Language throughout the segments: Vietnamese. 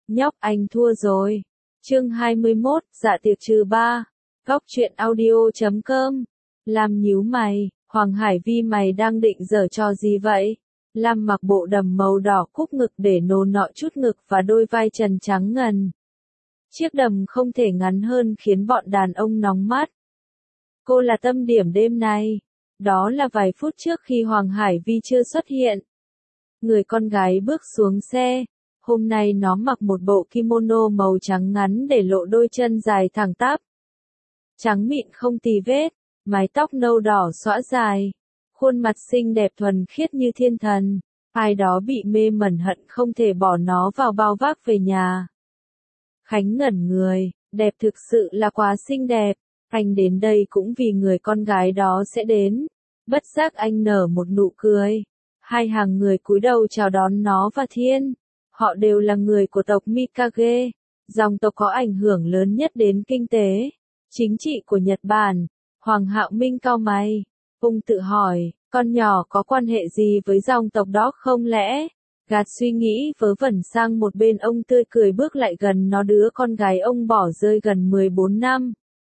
Nhóc anh thua rồi. Chương 21, dạ tiệc trừ 3. Góc truyện audio.com. Lam nhíu mày, Hoàng Hải Vi mày đang định giở trò gì vậy? Lam mặc bộ đầm màu đỏ cúc ngực để nô nọ chút ngực và đôi vai trần trắng ngần. Chiếc đầm không thể ngắn hơn khiến bọn đàn ông nóng mắt. Cô là tâm điểm đêm nay. Đó là vài phút trước khi Hoàng Hải Vi chưa xuất hiện. Người con gái bước xuống xe. Hôm nay nó mặc một bộ kimono màu trắng ngắn để lộ đôi chân dài thẳng tắp. Trắng mịn không tì vết, mái tóc nâu đỏ xõa dài. Khuôn mặt xinh đẹp thuần khiết như thiên thần. Ai đó bị mê mẩn hận không thể bỏ nó vào bao vác về nhà. Khánh ngẩn người, đẹp thực sự là quá xinh đẹp. Anh đến đây cũng vì người con gái đó sẽ đến. Bất giác anh nở một nụ cười. Hai hàng người cúi đầu chào đón nó và Thiên. Họ đều là người của tộc Mikage, dòng tộc có ảnh hưởng lớn nhất đến kinh tế, chính trị của Nhật Bản. Hoàng Hạo Minh cau mày, ông tự hỏi, con nhỏ có quan hệ gì với dòng tộc đó không lẽ? Gạt suy nghĩ vớ vẩn sang một bên, ông tươi cười bước lại gần nó, đứa con gái ông bỏ rơi gần 14 năm.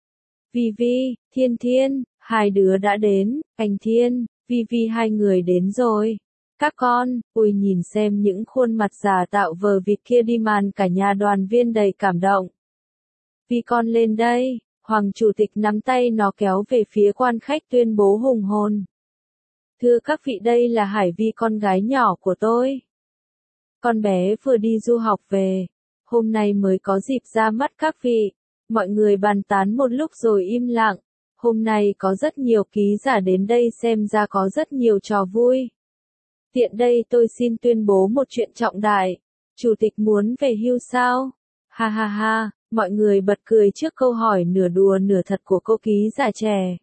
Vi, Thiên, hai đứa đã đến, anh Thiên, Vi hai người đến rồi. Các con, ui nhìn xem những khuôn mặt giả tạo vờ vịt kia đi, màn cả nhà đoàn viên đầy cảm động. Vi con lên đây, Hoàng chủ tịch nắm tay nó kéo về phía quan khách tuyên bố hùng hồn. Thưa các vị, đây là Hải Vi, con gái nhỏ của tôi. Con bé vừa đi du học về, hôm nay mới có dịp ra mắt các vị. Mọi người bàn tán một lúc rồi im lặng. Hôm nay có rất nhiều ký giả đến đây, xem ra có rất nhiều trò vui. Tiện đây tôi xin tuyên bố một chuyện trọng đại. Chủ tịch muốn về hưu sao? Ha, mọi người bật cười trước câu hỏi nửa đùa nửa thật của cô ký giả trẻ.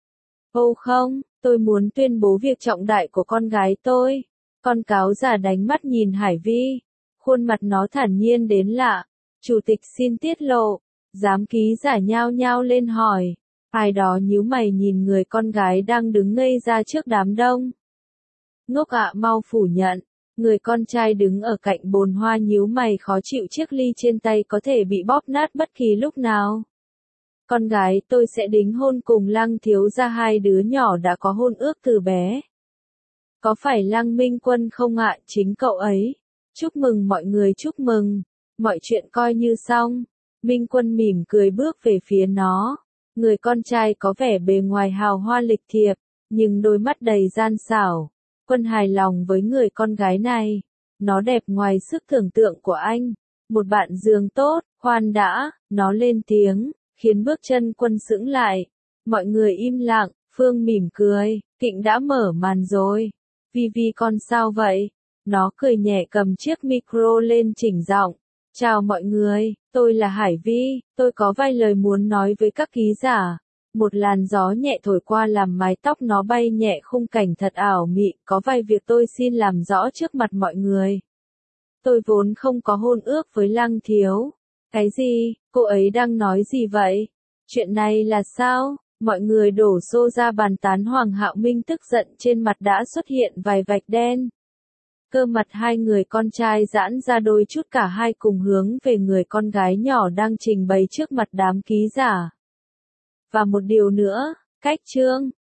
Ô không, tôi muốn tuyên bố việc trọng đại của con gái tôi. Con cáo giả đánh mắt nhìn Hải Vi. Khuôn mặt nó thản nhiên đến lạ. Chủ tịch xin tiết lộ. Giám ký giả nhao nhao lên hỏi. Ai đó nhíu mày nhìn người con gái đang đứng ngây ra trước đám đông. Ngốc ạ, mau phủ nhận. Người con trai đứng ở cạnh bồn hoa nhíu mày khó chịu, chiếc ly trên tay có thể bị bóp nát bất kỳ lúc nào. Con gái tôi sẽ đính hôn cùng Lăng thiếu gia, hai đứa nhỏ đã có hôn ước từ bé. Có phải Lăng Minh Quân không ạ? Chính cậu ấy. Chúc mừng mọi người, chúc mừng. Mọi chuyện coi như xong. Minh Quân mỉm cười bước về phía nó. Người con trai có vẻ bề ngoài hào hoa lịch thiệp, nhưng đôi mắt đầy gian xảo. Quân hài lòng với người con gái này. Nó đẹp ngoài sức tưởng tượng của anh. Một bạn giường tốt, khoan đã, nó lên tiếng, khiến bước chân Quân sững lại. Mọi người im lặng, Phương mỉm cười, Kịnh đã mở màn rồi. Vi con sao vậy? Nó cười nhẹ cầm chiếc micro lên chỉnh giọng. Chào mọi người, tôi là Hải Vi, tôi có vài lời muốn nói với các ký giả. Một làn gió nhẹ thổi qua làm mái tóc nó bay nhẹ, khung cảnh thật ảo mị. Có vài việc tôi xin làm rõ trước mặt mọi người. Tôi vốn không có hôn ước với Lăng thiếu. Cái gì? Cô ấy đang nói gì vậy? Chuyện này là sao? Mọi người đổ xô ra bàn tán. Hoàng Hạo Minh tức giận, trên mặt đã xuất hiện vài vạch đen. Cơ mặt hai người con trai giãn ra đôi chút, cả hai cùng hướng về người con gái nhỏ đang trình bày trước mặt đám ký giả. Và một điều nữa, cách chương.